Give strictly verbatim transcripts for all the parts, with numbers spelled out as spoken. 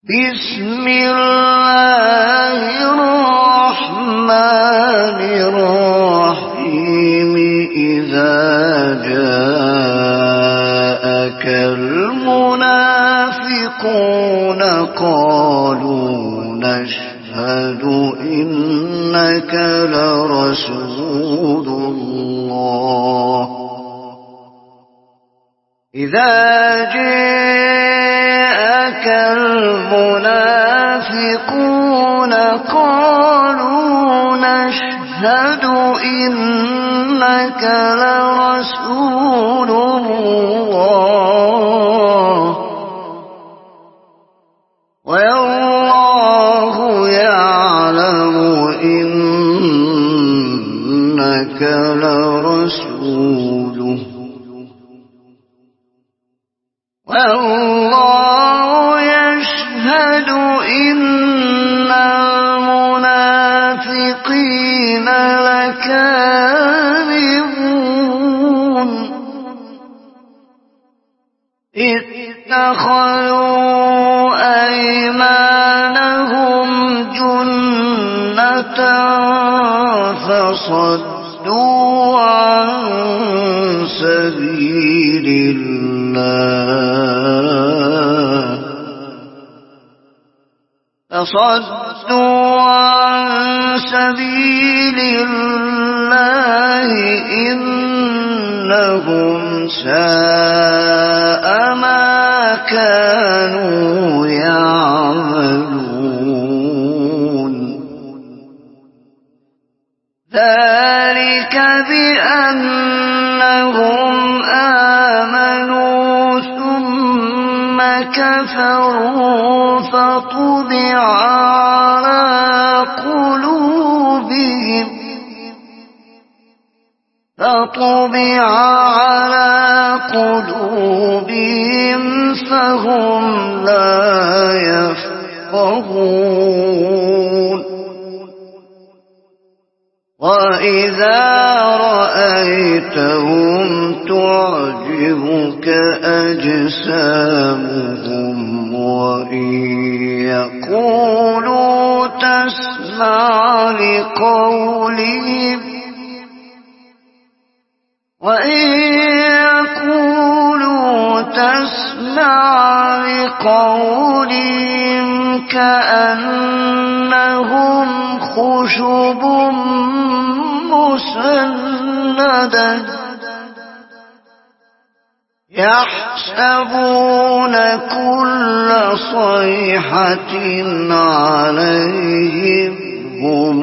بسم الله الرحمن الرحيم إذا جاءك المنافقون قالوا نشهد إنك لرسول الله إذا جاءك المنافقون قالوا نشهد إنك لرسول الله والله يعلم إنك لرسوله والله يشهد إن المنافقين لكاذبون اتخذوا أيمانهم جنة فصدوا عن سبيل الله فصدوا عن سبيل الله إنهم ساء ما كانوا يعملون ذلك بأنهم آمنوا ثم كفروا فطبع على قلوبهم فطبع على قلوبهم فهم لا يفقهون وإذا رأيتهم تعجبك أجسامهم وإن يقولوا تسمع لقولهم وإن يقولوا تسمع لقولهم كأنهم خشب مسندة يحسبون كل صيحة عليهم هم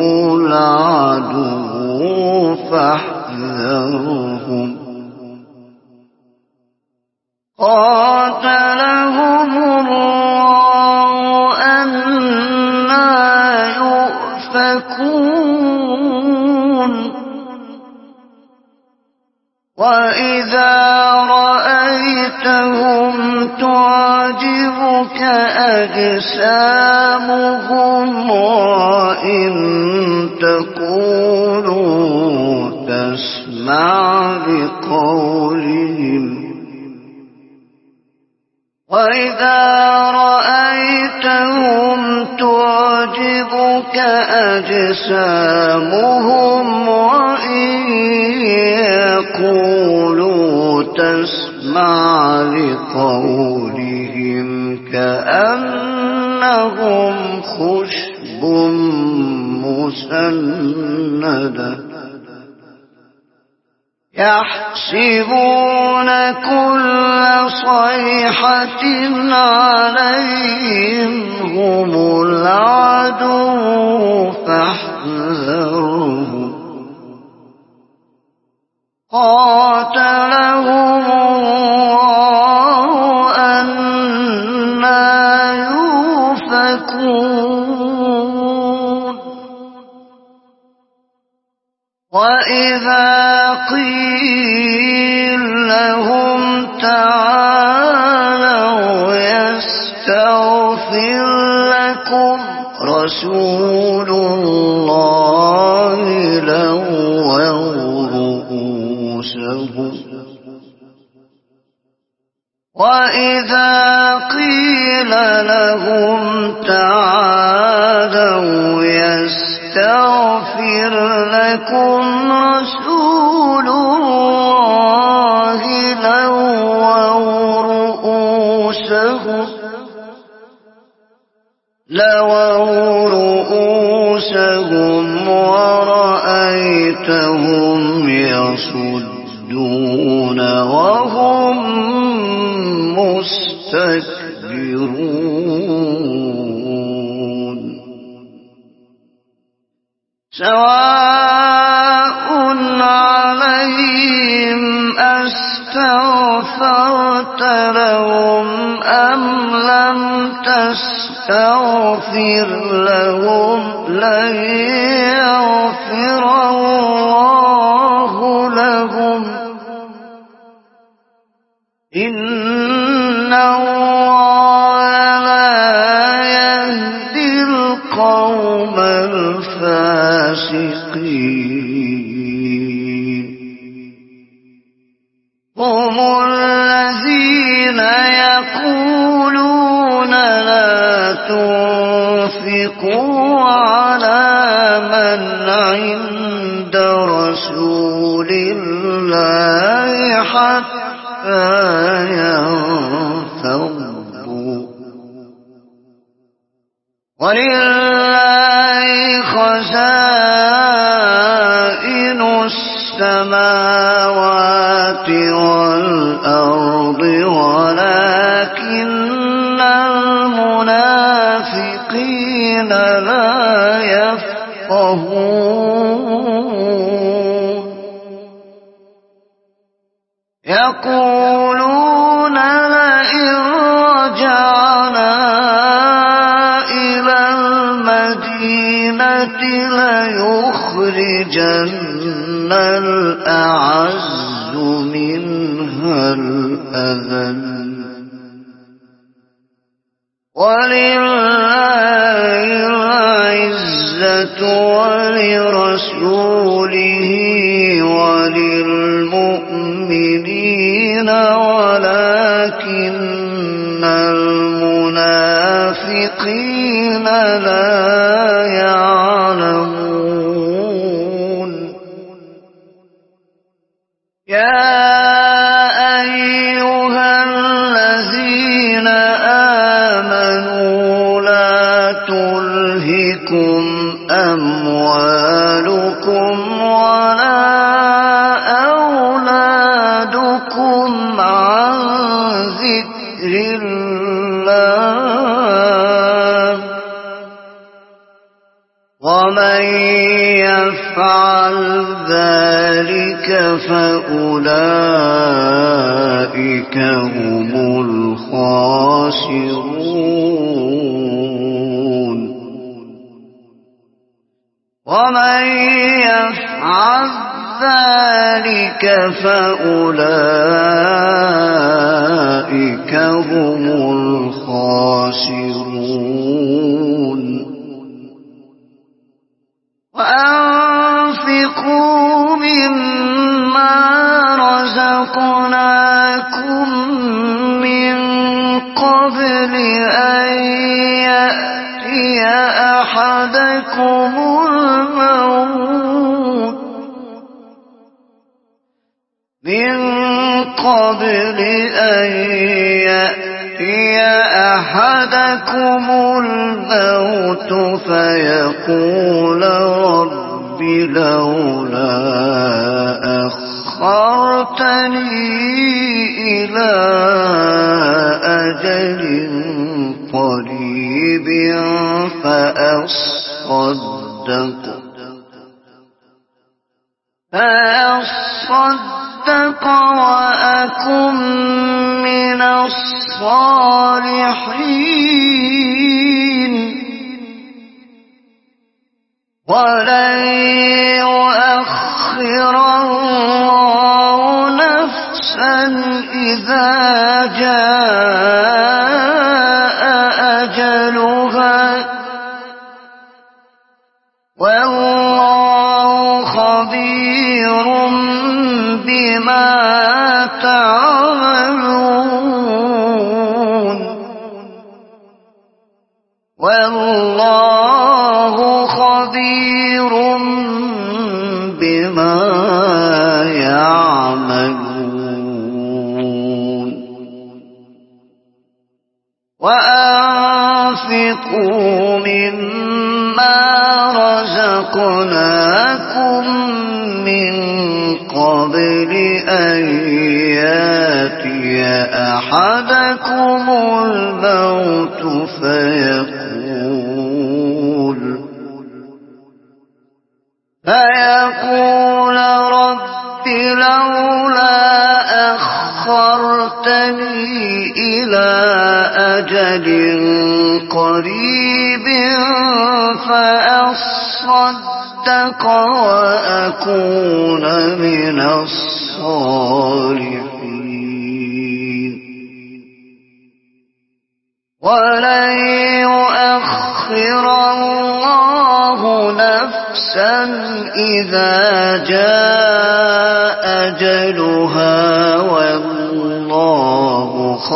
العدو فاحذرهم قاتلهم الله أنى يؤفكون وإذا رأيتهم تعجبك أجسامهم وإن تقولوا تسمع لقولهم وإذا رأيتهم تعجبك أجسامهم وإن يقولوا تسمع لقولهم كأنهم خشب مسندة يحسبون كل صيحة عليهم هم العدو فاحذرهم قاتلهم الله أنى يؤفكون وإذا قيل لهم تعالوا يستغفر لكم رسول الله لووا رؤوسهم وإذا قيل لهم تعالوا يستغفر لكم رسول الله لووا رؤوسهم لووا رؤوسهم ورأيتهم يصدون وهم مستكبرون سواء عليهم أستغفرت لهم أم لم تستغفر لهم لن يغفر الله لهم إن الله لا يهدي القوم الفاسقين هم الذين يقولون لا تنفقوا على من عند رسول الله حتى ينفضوا ولله خزائن السماوات والأرض ولكن المنافقين لا يفقهون يقولون لئن رجعنا إلى المدينة ليخرجن الأعز منها الأذل ولله العزة ولرسوله وللمؤمنين ولكن المنافقين لا يعلمون يا أيها الذين آمنوا لا تلهكم أموالكم ولا أولادكم عن ذكر الله ومن يفعل ذلك فأولئك هم الخاسرون ومن يفعل ذلك فأولئك هم الخاسرون وأنفقوا مما رزقناكم من قبل أن يأتي أحدكم الموت من قبل أن يأتي أحدكم الموت فيقول رب لولا أخرتني إلى أجل قريب فأصدق فأصدق وأكن من الصالحين ولن يؤخر الله نفسا إذا جاء أجلها والله خبير بما تعملون والله خبير بما يعملون وأنفقوا مما رزقناكم من قبل أن يأتي أحدكم الموت فيقول فيقول رب لولا أخرتني إلى أجل قريب فأصدق وأكون من الصالحين ولن يؤخر الله نفسا إذا جاء أجلها والله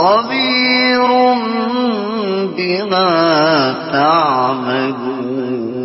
خبير بما تعملون